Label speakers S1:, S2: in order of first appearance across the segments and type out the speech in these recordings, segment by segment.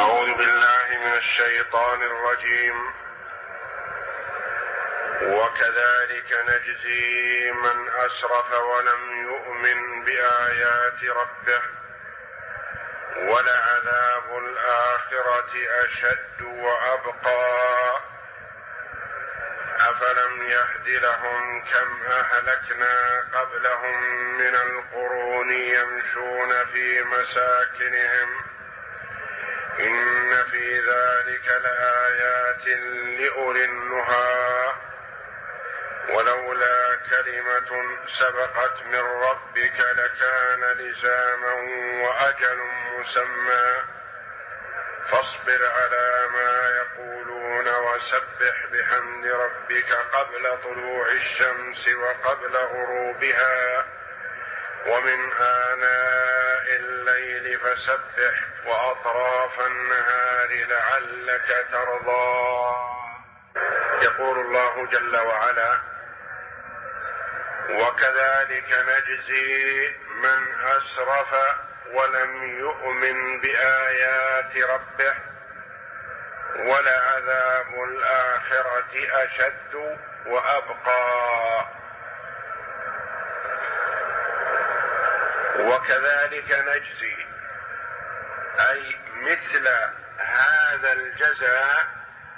S1: أعوذ بالله من الشيطان الرجيم. وكذلك نجزي من أسرف ولم يؤمن بآيات ربه ولعذاب الآخرة أشد وأبقى أفلم يهد لهم كم أهلكنا قبلهم من القرون يمشون في مساكنهم إن في ذلك لآيات لأولي النهى ولولا كلمة سبقت من ربك لكان لزاما وأجل مسمى فاصبر على ما يقولون وسبح بحمد ربك قبل طلوع الشمس وقبل غروبها ومن آناء الليل فسبح وأطراف النهار لعلك ترضى. يقول الله جل وعلا: وكذلك نجزي من أسرف ولم يؤمن بآيات ربه ولعذاب الآخرة أشد وأبقى. وكذلك نجزي أي مثل هذا الجزاء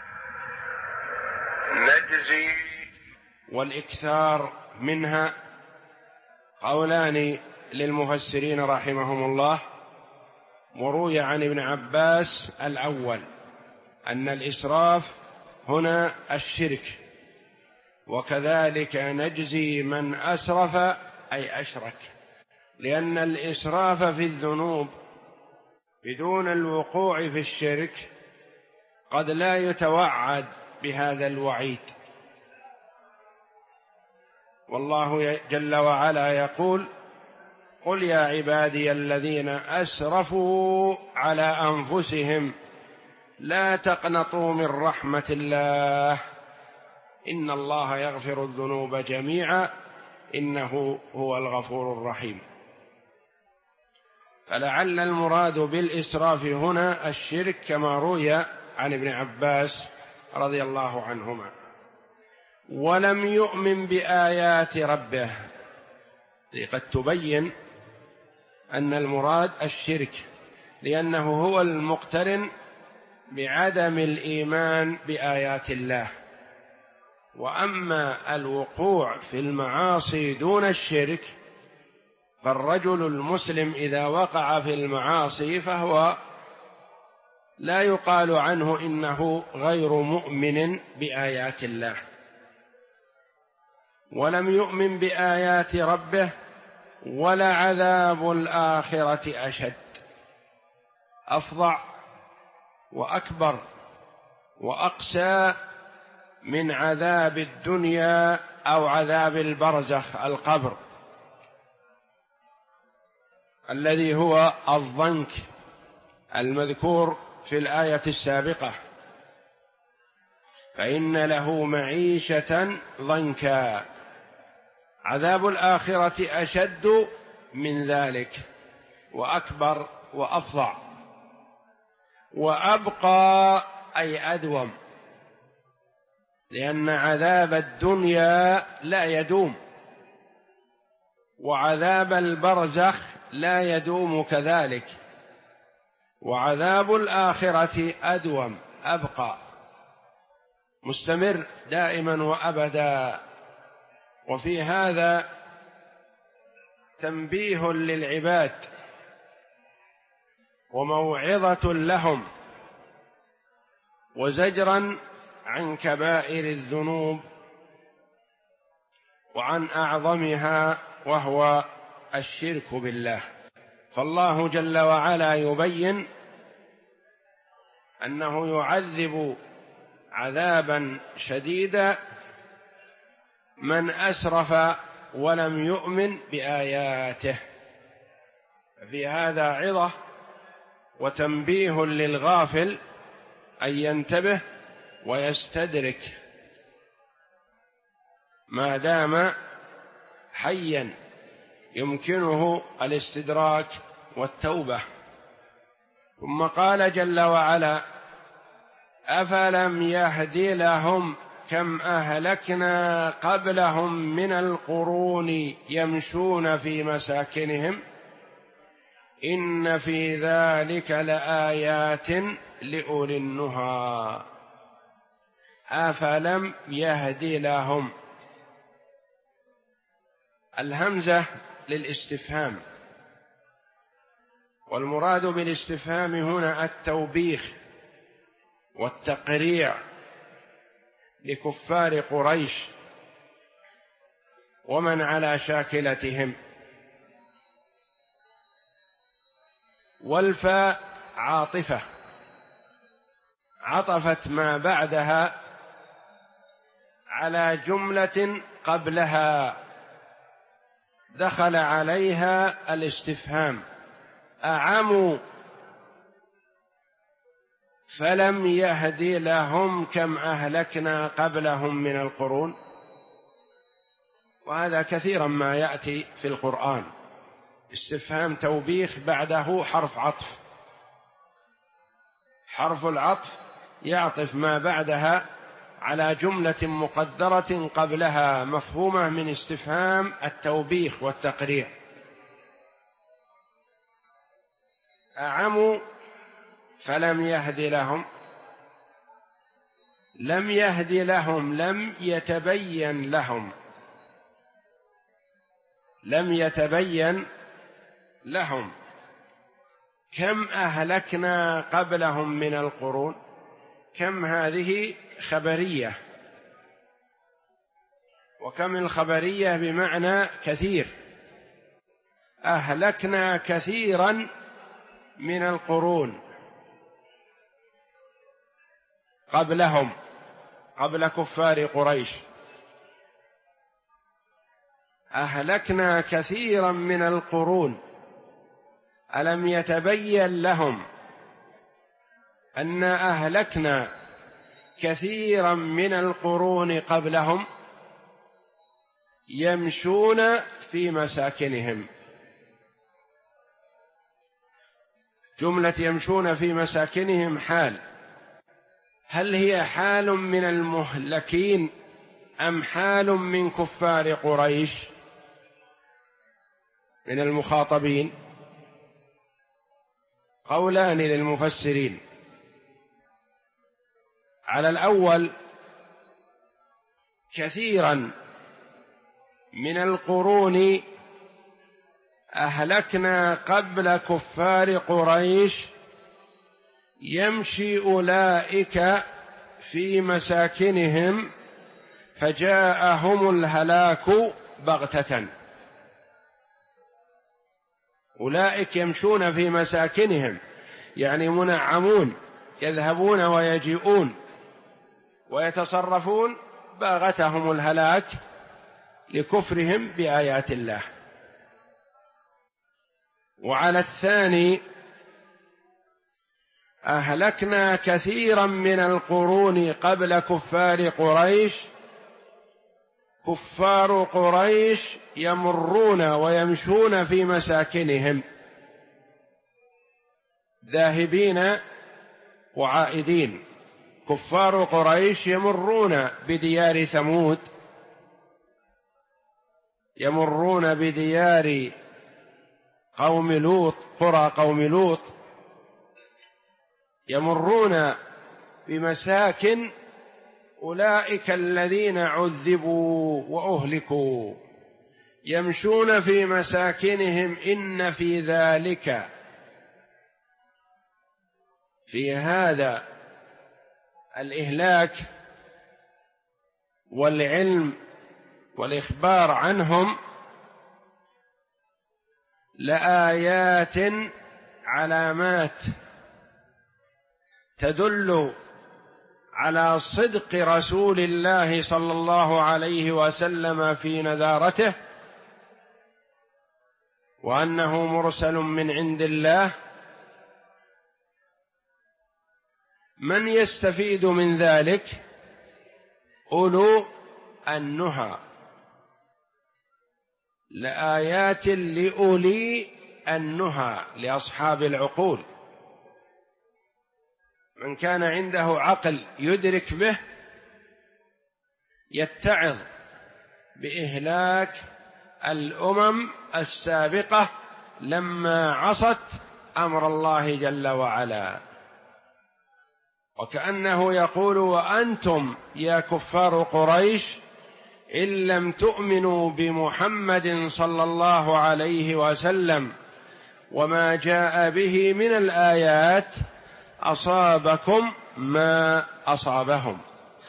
S1: نجزي.
S2: والإكثار منها قولان للمفسرين رحمهم الله. وروي عن ابن عباس الأول أن الإسراف هنا الشرك، وكذلك نجزي من أسرف أي أشرك، لأن الإسراف في الذنوب بدون الوقوع في الشرك قد لا يتوعد بهذا الوعيد. والله جل وعلا يقول: قل يا عبادي الذين أسرفوا على أنفسهم لا تقنطوا من رحمة الله إن الله يغفر الذنوب جميعا إنه هو الغفور الرحيم. فلعل المراد بالإسراف هنا الشرك كما روي عن ابن عباس رضي الله عنهما. ولم يؤمن بآيات ربه، قد تبين أن المراد الشرك، لأنه هو المقترن بعدم الإيمان بآيات الله. وأما الوقوع في المعاصي دون الشرك فالرجل المسلم إذا وقع في المعاصي فهو لا يقال عنه إنه غير مؤمن بآيات الله. ولم يؤمن بآيات ربه ولعذاب الآخرة أشد، أفظع وأكبر وأقسى من عذاب الدنيا أو عذاب البرزخ القبر الذي هو الضنك المذكور في الآية السابقة: فإن له معيشة ضنكا. عذاب الآخرة أشد من ذلك وأكبر وأفظع. وأبقى أي أدوم، لأن عذاب الدنيا لا يدوم وعذاب البرزخ لا يدوم كذلك، وعذاب الآخرة أدوم أبقى مستمر دائما وأبدا. وفي هذا تنبيه للعباد وموعظة لهم وزجرا عن كبائر الذنوب وعن أعظمها وهو الشرك بالله. فالله جل وعلا يبين أنه يعذب عذابا شديدا من أسرف ولم يؤمن بآياته. في هذا عظة وتنبيه للغافل أن ينتبه ويستدرك ما دام حيا يمكنه الاستدراك والتوبة. ثم قال جل وعلا: أفلم يهد لهم كم أهلكنا قبلهم من القرون يمشون في مساكنهم إن في ذلك لآيات لأولي النهى. أفلم يهد لهم، الهمزة للاستفهام، والمراد بالاستفهام هنا التوبيخ والتقريع لكفار قريش ومن على شاكلتهم. والفاء عاطفة عطفت ما بعدها على جملة قبلها دخل عليها الاستفهام: أعموا فلم يهد لهم كم أهلكنا قبلهم من القرون. وهذا كثيرا ما يأتي في القرآن، استفهام توبيخ بعده حرف عطف، حرف العطف يعطف ما بعدها على جملة مقدرة قبلها مفهومة من استفهام التوبيخ والتقريع. أعموا فلم يهد لهم، لم يهد لهم لم يتبين لهم، لم يتبين لهم كم أهلكنا قبلهم من القرون. كم هذه خبرية، وكم الخبرية بمعنى كثير، أهلكنا كثيرا من القرون قبلهم، قبل كفار قريش، أهلكنا كثيرا من القرون. ألم يتبين لهم أن أهلكنا كثيرا من القرون قبلهم يمشون في مساكنهم؟ جملة يمشون في مساكنهم حال، هل هي حال من المهلكين أم حال من كفار قريش من المخاطبين؟ قولان للمفسرين. على الأول: كثيرا من القرون أهلكنا قبل كفار قريش يمشي أولئك في مساكنهم فجاءهم الهلاك بغتة. أولئك يمشون في مساكنهم يعني منعمون، يذهبون ويجيئون ويتصرفون، باغتهم الهلاك لكفرهم بآيات الله. وعلى الثاني: أهلكنا كثيرا من القرون قبل كفار قريش، كفار قريش يمرون ويمشون في مساكنهم ذاهبين وعائدين. كفار قريش يمرون بديار ثمود، يمرون بديار قوم لوط، قرى قوم لوط، يمرون بمساكن أولئك الذين عذبوا وأهلكوا، يمشون في مساكنهم إن في ذلك، في هذا الإهلاك والعلم والإخبار عنهم لآيات، علامات تدل على صدق رسول الله صلى الله عليه وسلم في نذارته، وأنه مرسل من عند الله. من يستفيد من ذلك؟ أولو النهى، لآيات لأولي النهى، لأصحاب العقول. من كان عنده عقل يدرك به يتعظ بإهلاك الأمم السابقة لما عصت أمر الله جل وعلا، وكأنه يقول: وأنتم يا كفار قريش إن لم تؤمنوا بمحمد صلى الله عليه وسلم وما جاء به من الآيات أصابكم ما أصابهم،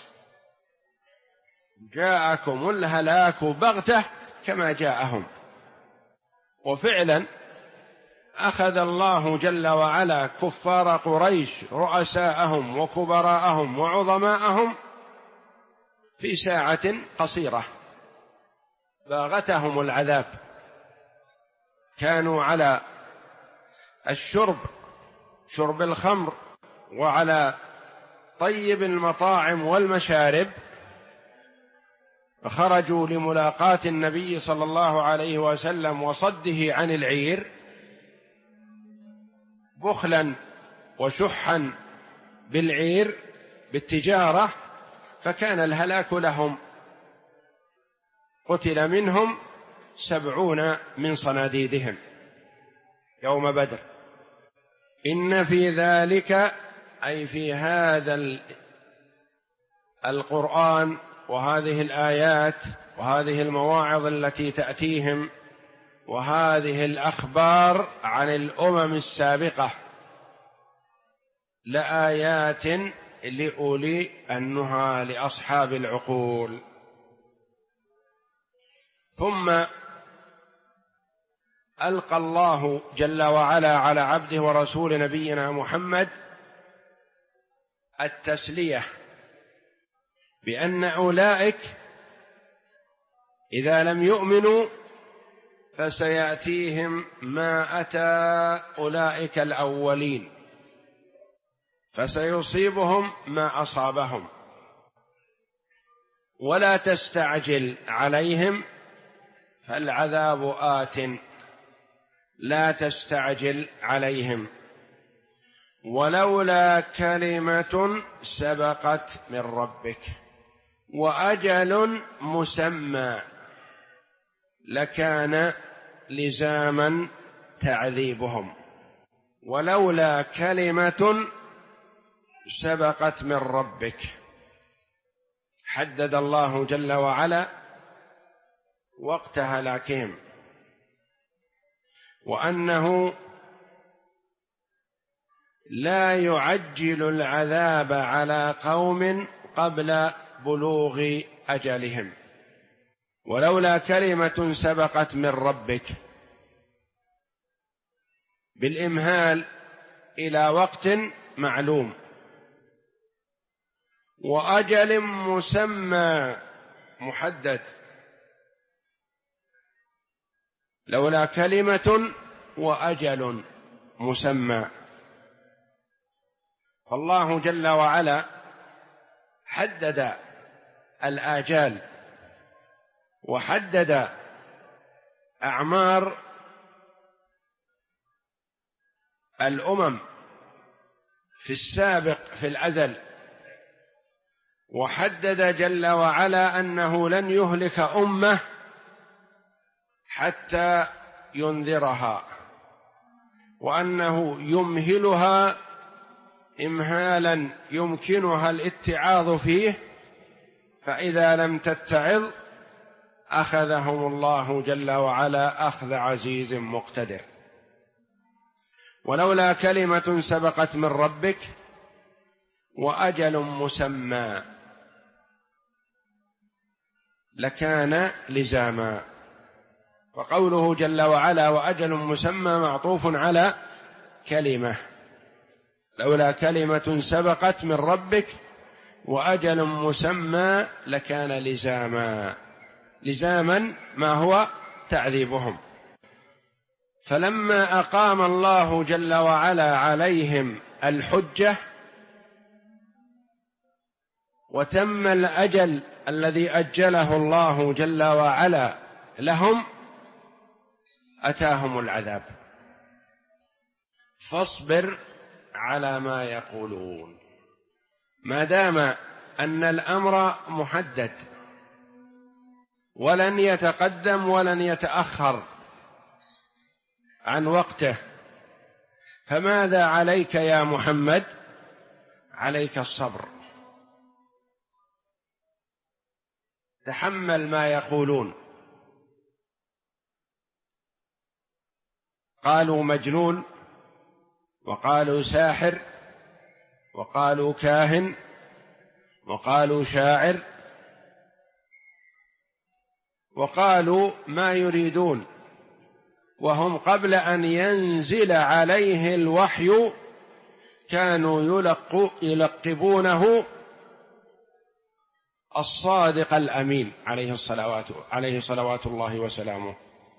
S2: جاءكم الهلاك بغتة كما جاءهم. وفعلا أخذ الله جل وعلا كفار قريش رؤساءهم وكبراءهم وعظماءهم في ساعة قصيرة، باغتهم العذاب، كانوا على شرب الخمر وعلى طيب المطاعم والمشارب، فخرجوا لملاقاة النبي صلى الله عليه وسلم وصده عن العير بخلا وشحا بالعير بالتجارة، فكان الهلاك لهم، قتل منهم 70 من صناديدهم يوم بدر. إن في ذلك، أي في هذا القرآن وهذه الآيات وهذه المواعظ التي تأتيهم وهذه الأخبار عن الأمم السابقة، لآيات لأولي النهى لأصحاب العقول. ثم ألقى الله جل وعلا على عبده ورسول نبينا محمد التسلية بأن أولئك إذا لم يؤمنوا فسيأتيهم ما أتى أولئك الأولين، فسيصيبهم ما أصابهم، ولا تستعجل عليهم فالعذاب آت، لا تستعجل عليهم، ولولا كلمة سبقت من ربك وأجل مسمى لكان لزاما تعذيبهم. ولولا كلمة سبقت من ربك، حدد الله جل وعلا وقت هلاكهم، وأنه لا يعجل العذاب على قوم قبل بلوغ أجلهم. ولولا كلمة سبقت من ربك بالإمهال إلى وقت معلوم وأجل مسمى محدد، لولا كلمة وأجل مسمى. فالله جل وعلا حدد الآجال وحدد أعمار الأمم في السابق في الأزل، وحدد جل وعلا أنه لن يهلك أمة حتى ينذرها، وأنه يمهلها إمهالا يمكنها الاتعاظ فيه، فإذا لم تتعظ أخذهم الله جل وعلا أخذ عزيز مقتدر. ولولا كلمة سبقت من ربك وأجل مسمى لكان لزاما. وقوله جل وعلا وأجل مسمى معطوف على كلمة، لولا كلمة سبقت من ربك وأجل مسمى لكان لزاما. لزاما ما هو تعذيبهم. فلما أقام الله جل وعلا عليهم الحجة وتم الأجل الذي أجله الله جل وعلا لهم أتاهم العذاب. فاصبر على ما يقولون. ما دام أن الأمر محدد ولن يتقدم ولن يتأخر عن وقته، فماذا عليك يا محمد؟ عليك الصبر، تحمل ما يقولون. قالوا مجنون، وقالوا ساحر، وقالوا كاهن، وقالوا شاعر، وقالوا ما يريدون، وهم قبل أن ينزل عليه الوحي كانوا يلقبونه الصادق الأمين عليه صلوات الله وسلامه.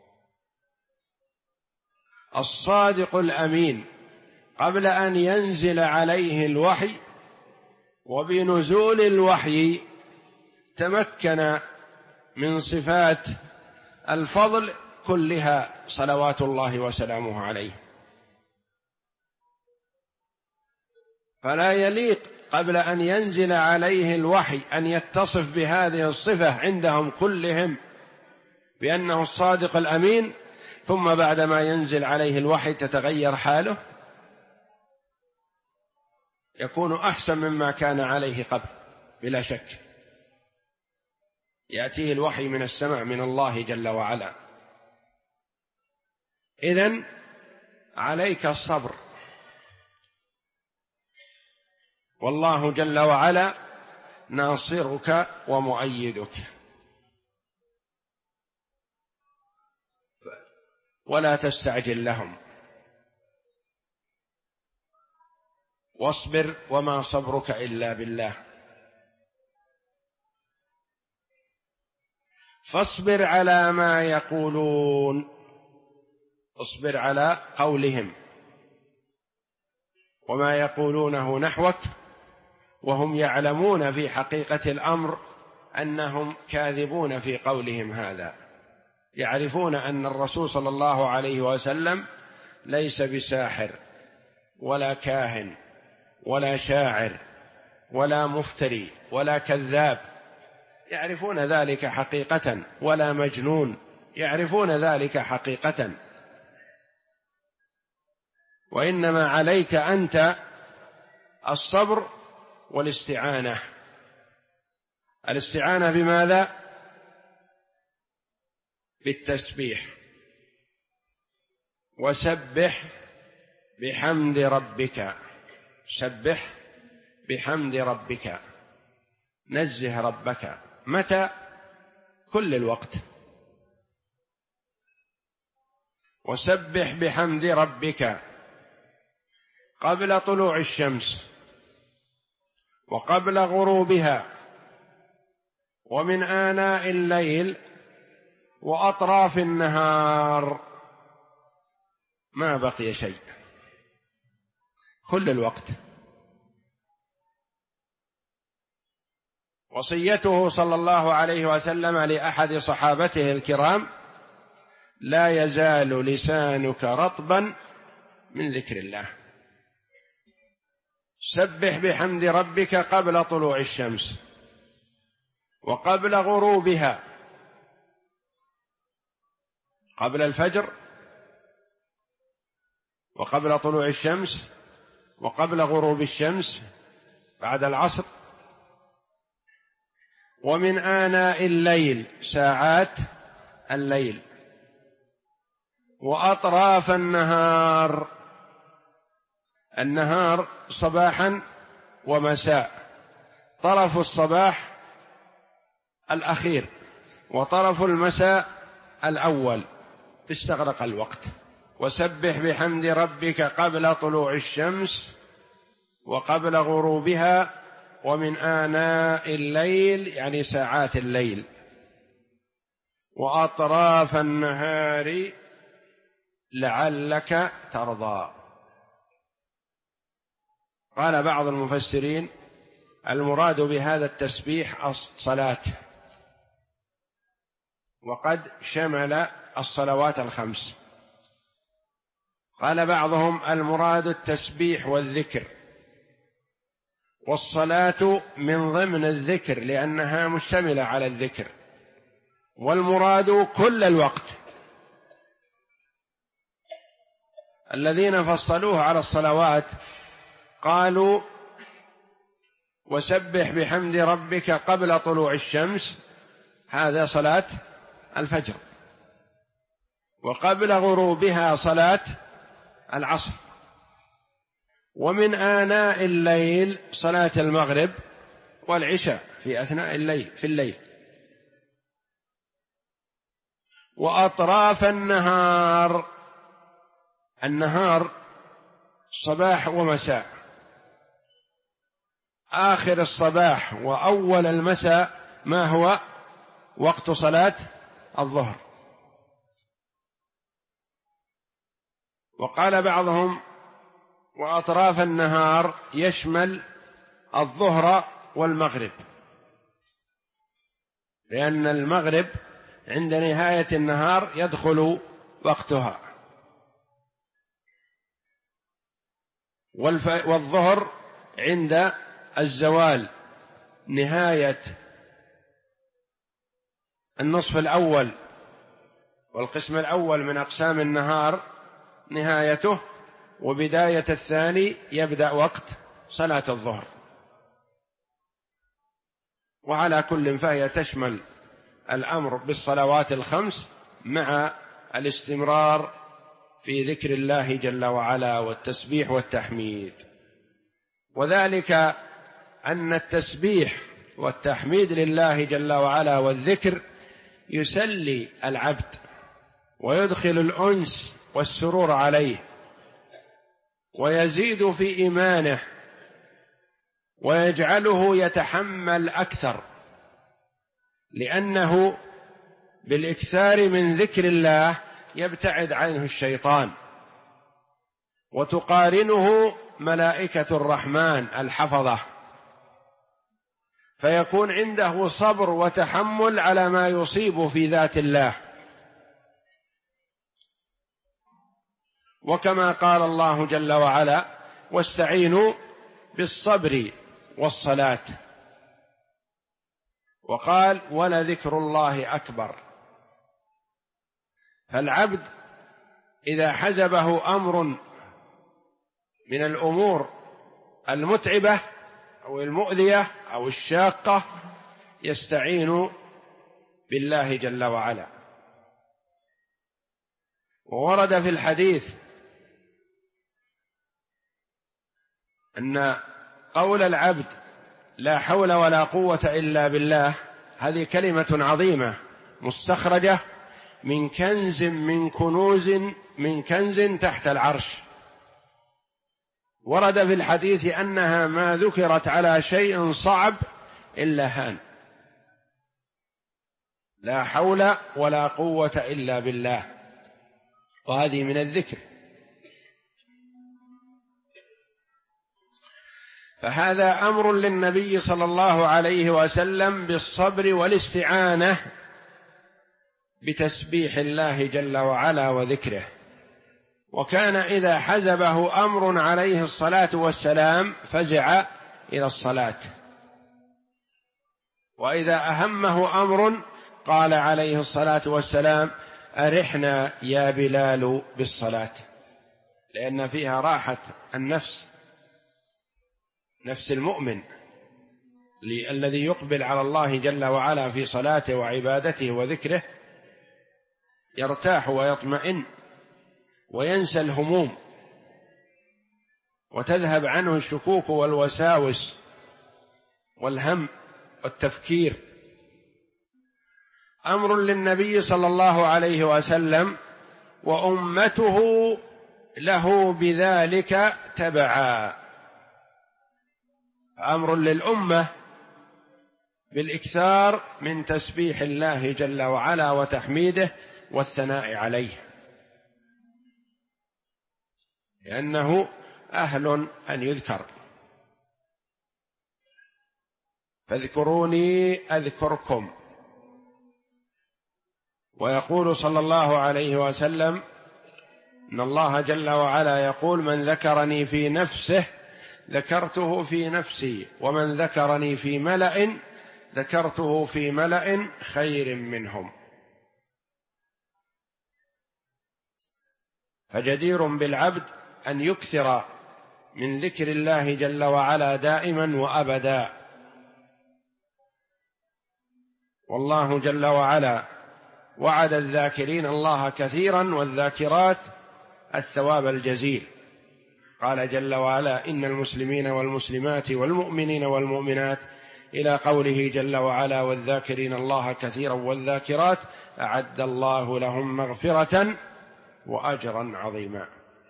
S2: الصادق الأمين قبل أن ينزل عليه الوحي، وبنزول الوحي تمكن من صفات الفضل كلها صلوات الله وسلامه عليه. فلا يليق قبل أن ينزل عليه الوحي أن يتصف بهذه الصفة عندهم كلهم بأنه الصادق الأمين، ثم بعدما ينزل عليه الوحي تتغير حاله، يكون أحسن مما كان عليه قبل بلا شك. يأتيه الوحي من السماء من الله جل وعلا. إذن عليك الصبر، والله جل وعلا ناصرك ومؤيدك، ولا تستعجل لهم، واصبر وما صبرك إلا بالله. فاصبر على ما يقولون، اصبر على قولهم وما يقولونه نحوك، وهم يعلمون في حقيقة الأمر أنهم كاذبون في قولهم هذا. يعرفون أن الرسول صلى الله عليه وسلم ليس بساحر ولا كاهن ولا شاعر ولا مفتري ولا كذاب، يعرفون ذلك حقيقة، ولا مجنون، يعرفون ذلك حقيقة. وإنما عليك أنت الصبر والاستعانة. الاستعانة بماذا؟ بالتسبيح. وسبح بحمد ربك، سبح بحمد ربك، نزه ربك. متى؟ كل الوقت. وسبح بحمد ربك قبل طلوع الشمس، وقبل غروبها، ومن آناء الليل، وأطراف النهار، ما بقي شيء، كل الوقت. وصيته صلى الله عليه وسلم لأحد صحابته الكرام: لا يزال لسانك رطبا من ذكر الله. سبح بحمد ربك قبل طلوع الشمس، وقبل غروبها، قبل الفجر، وقبل طلوع الشمس، وقبل غروب الشمس، بعد العصر، ومن آناء الليل، ساعات الليل، وأطراف النهار، النهار صباحا ومساء، طرف الصباح الأخير وطرف المساء الأول، استغرق الوقت. وسبح بحمد ربك قبل طلوع الشمس، وقبل غروبها، ومن آناء الليل، يعني ساعات الليل، وأطراف النهار لعلك ترضى. قال بعض المفسرين: المراد بهذا التسبيح الصلاة، وقد شمل الصلوات الخمس. قال بعضهم المراد التسبيح والذكر، والصلاة من ضمن الذكر لأنها مشتملة على الذكر، والمراد كل الوقت. الذين فصلوه على الصلوات قالوا وسبح بحمد ربك قبل طلوع الشمس، هذا صلاة الفجر، وقبل غروبها صلاة العصر، ومن آناء الليل صلاة المغرب والعشاء في أثناء الليل في الليل، وأطراف النهار، النهار صباح ومساء، آخر الصباح وأول المساء ما هو وقت صلاة الظهر. وقال بعضهم وأطراف النهار يشمل الظهر والمغرب، لأن المغرب عند نهاية النهار يدخل وقتها، والظهر عند الزوال نهاية النصف الأول، والقسم الأول من أقسام النهار نهايته، وبداية الثاني يبدأ وقت صلاة الظهر. وعلى كل فهي تشمل الأمر بالصلوات الخمس مع الاستمرار في ذكر الله جل وعلا والتسبيح والتحميد. وذلك أن التسبيح والتحميد لله جل وعلا والذكر يسلي العبد ويدخل الأنس والسرور عليه، ويزيد في إيمانه، ويجعله يتحمل أكثر، لأنه بالإكثار من ذكر الله يبتعد عنه الشيطان، وتقارنه ملائكة الرحمن الحفظة، فيكون عنده صبر وتحمل على ما يصيب في ذات الله. وكما قال الله جل وعلا واستعينوا بالصبر والصلاة، وقال ولذكر الله أكبر. فالعبد إذا حزبه أمر من الأمور المتعبة أو المؤذية أو الشاقة يستعين بالله جل وعلا. وورد في الحديث أن قول العبد لا حول ولا قوة إلا بالله هذه كلمة عظيمة مستخرجة من كنز من كنز تحت العرش. ورد في الحديث أنها ما ذكرت على شيء صعب إلا هان، لا حول ولا قوة إلا بالله، وهذه من الذكر. فهذا أمر للنبي صلى الله عليه وسلم بالصبر والاستعانة بتسبيح الله جل وعلا وذكره. وكان إذا حزبه أمر عليه الصلاة والسلام فزع إلى الصلاة، وإذا أهمه أمر قال عليه الصلاة والسلام أرحنا يا بلال بالصلاة، لأن فيها راحة النفس، نفس المؤمن الذي يقبل على الله جل وعلا في صلاته وعبادته وذكره يرتاح ويطمئن وينسى الهموم، وتذهب عنه الشكوك والوساوس والهم والتفكير. أمر للنبي صلى الله عليه وسلم وأمته له بذلك تبعا، أمر للأمة بالإكثار من تسبيح الله جل وعلا وتحميده والثناء عليه، لأنه أهل أن يذكر. فاذكروني أذكركم. ويقول صلى الله عليه وسلم إن الله جل وعلا يقول: من ذكرني في نفسه ذكرته في نفسي، ومن ذكرني في ملأ ذكرته في ملأ خير منهم. فجدير بالعبد أن يكثر من ذكر الله جل وعلا دائما وأبدا. والله جل وعلا وعد الذاكرين الله كثيرا والذاكرات الثواب الجزيل. قال جل وعلا: إن المسلمين والمسلمات والمؤمنين والمؤمنات، إلى قوله جل وعلا: والذاكرين الله كثيرا والذاكرات أعد الله لهم مغفرة وأجرا عظيما.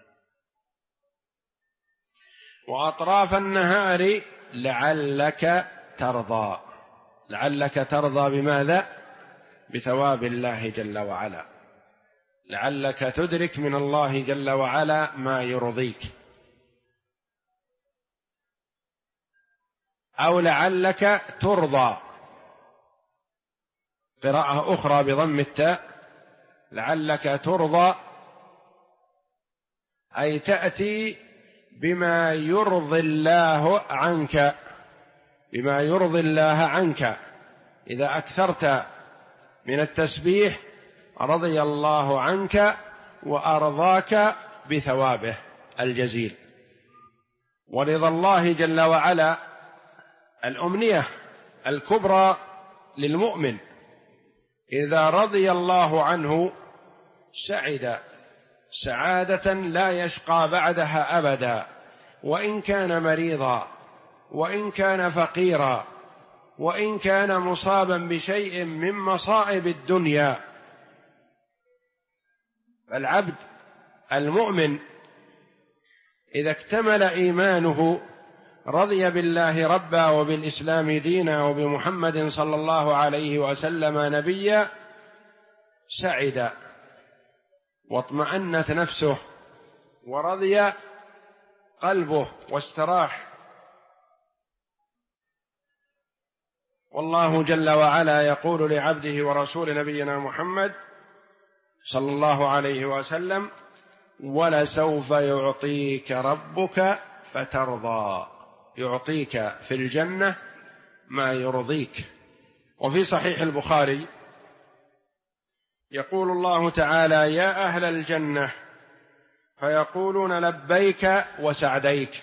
S2: وأطراف النهار لعلك ترضى. لعلك ترضى بماذا؟ بثواب الله جل وعلا، لعلك تدرك من الله جل وعلا ما يرضيك، أو لعلك ترضى. قراءة أخرى بضم التاء: لعلك ترضى، أي تأتي بما يرضي الله عنك، بما يرضي الله عنك. إذا أكثرت من التسبيح رضي الله عنك وأرضاك بثوابه الجزيل. ورضا الله جل وعلا الأمنية الكبرى للمؤمن، إذا رضي الله عنه سعد سعادة لا يشقى بعدها أبدا، وإن كان مريضا، وإن كان فقيرا، وإن كان مصابا بشيء من مصائب الدنيا. فالعبد المؤمن إذا اكتمل إيمانه رضي بالله ربا وبالإسلام دينا وبمحمد صلى الله عليه وسلم نبيا، سعد واطمأنت نفسه ورضي قلبه واستراح. والله جل وعلا يقول لعبده ورسول نبينا محمد صلى الله عليه وسلم: ولسوف يعطيك ربك فترضى. يعطيك في الجنة ما يرضيك. وفي صحيح البخاري يقول الله تعالى: يا أهل الجنة، فيقولون لبيك وسعديك،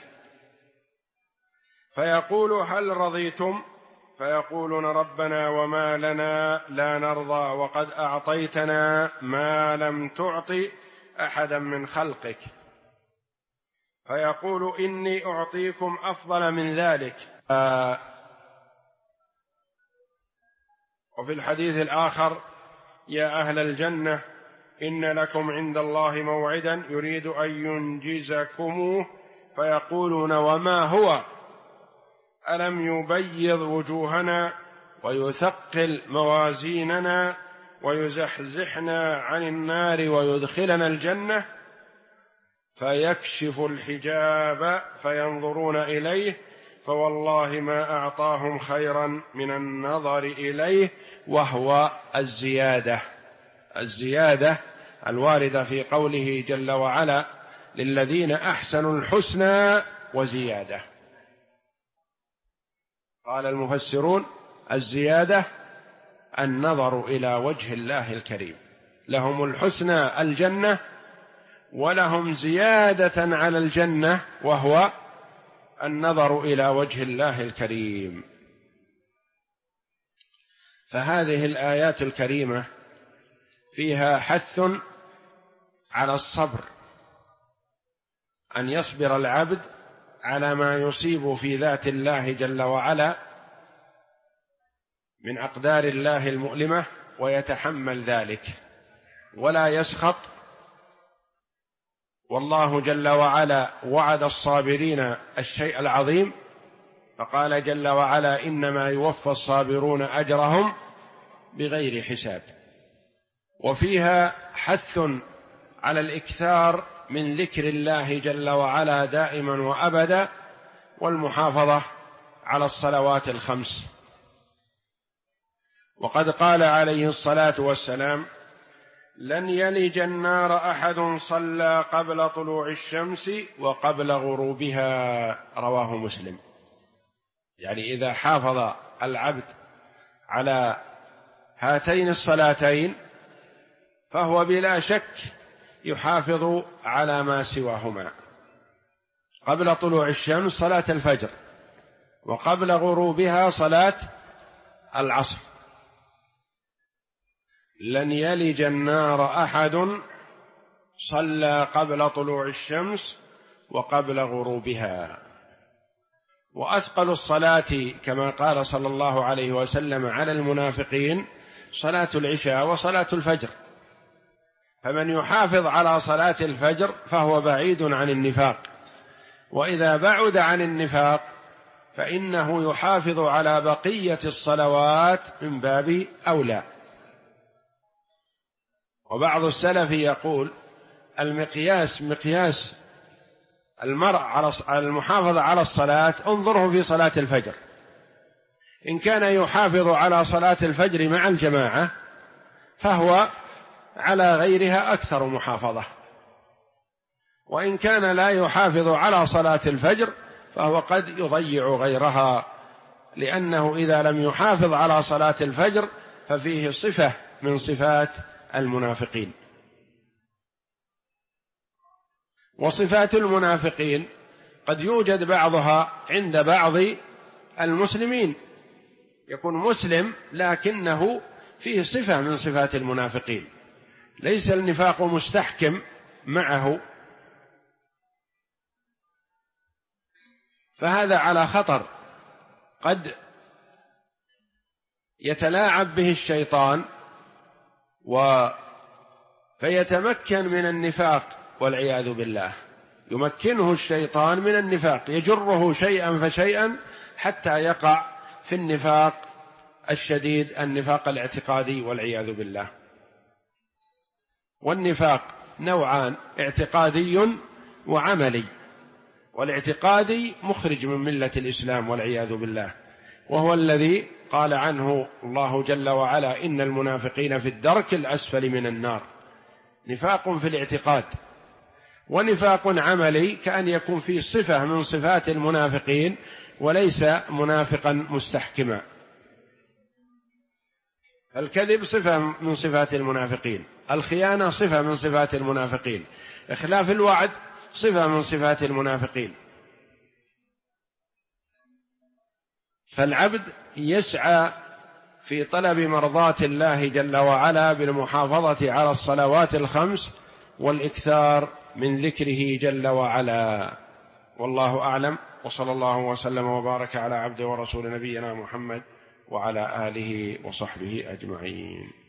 S2: فيقول: هل رضيتم؟ فيقولون: ربنا وما لنا لا نرضى وقد أعطيتنا ما لم تعط أحدا من خلقك. فيقول: إني أعطيكم أفضل من ذلك. وفي الحديث الآخر: يا أهل الجنة، إن لكم عند الله موعدا يريد أن ينجزكموه. فيقولون: وما هو؟ ألم يبيض وجوهنا ويثقل موازيننا ويزحزحنا عن النار ويدخلنا الجنة؟ فيكشف الحجاب فينظرون إليه، فوالله ما أعطاهم خيرا من النظر إليه، وهو الزيادة. الزيادة الواردة في قوله جل وعلا: للذين أحسنوا الحسنى وزيادة. قال المفسرون: الزيادة النظر إلى وجه الله الكريم. لهم الحسنى الجنة، ولهم زيادة على الجنة وهو النظر إلى وجه الله الكريم. فهذه الآيات الكريمة فيها حث على الصبر، أن يصبر العبد على ما يصيب في ذات الله جل وعلا من أقدار الله المؤلمة، ويتحمل ذلك ولا يسخط. والله جل وعلا وعد الصابرين الشيء العظيم، فقال جل وعلا: إنما يوفى الصابرون أجرهم بغير حساب. وفيها حث على الإكثار من ذكر الله جل وعلا دائما وأبدا، والمحافظة على الصلوات الخمس. وقد قال عليه الصلاة والسلام: لن يلج النار أحد صلى قبل طلوع الشمس وقبل غروبها، رواه مسلم. يعني إذا حافظ العبد على هاتين الصلاتين فهو بلا شك يحافظ على ما سواهما. قبل طلوع الشمس صلاة الفجر، وقبل غروبها صلاة العصر. لن يلج النار أحد صلى قبل طلوع الشمس وقبل غروبها. وأثقل الصلاة كما قال صلى الله عليه وسلم على المنافقين صلاة العشاء وصلاة الفجر، فمن يحافظ على صلاة الفجر فهو بعيد عن النفاق، وإذا بعد عن النفاق فإنه يحافظ على بقية الصلوات من باب أولى. وبعض السلف يقول مقياس المرء على المحافظة على الصلاة انظره في صلاة الفجر، إن كان يحافظ على صلاة الفجر مع الجماعة فهو على غيرها أكثر محافظة، وإن كان لا يحافظ على صلاة الفجر فهو قد يضيع غيرها، لأنه إذا لم يحافظ على صلاة الفجر ففيه صفة من صفات المنافقين. وصفات المنافقين قد يوجد بعضها عند بعض المسلمين، يكون مسلم لكنه فيه صفة من صفات المنافقين، ليس النفاق مستحكم معه، فهذا على خطر، قد يتلاعب به الشيطان فيتمكن من النفاق والعياذ بالله، يمكنه الشيطان من النفاق، يجره شيئا فشيئا حتى يقع في النفاق الشديد، النفاق الاعتقادي والعياذ بالله. والنفاق نوعان: اعتقادي وعملي. والاعتقادي مخرج من ملة الإسلام والعياذ بالله، وهو الذي قال عنه الله جل وعلا: إن المنافقين في الدرك الأسفل من النار. نفاق في الاعتقاد. ونفاق عملي كأن يكون فيه صفة من صفات المنافقين وليس منافقا مستحكما. الكذب صفة من صفات المنافقين، الخيانة صفة من صفات المنافقين، إخلاف الوعد صفة من صفات المنافقين. فالعبد يسعى في طلب مرضاة الله جل وعلا بالمحافظة على الصلوات الخمس والإكثار من ذكره جل وعلا. والله أعلم، وصلى الله وسلم وبارك على عبده ورسول نبينا محمد وعلى آله وصحبه أجمعين.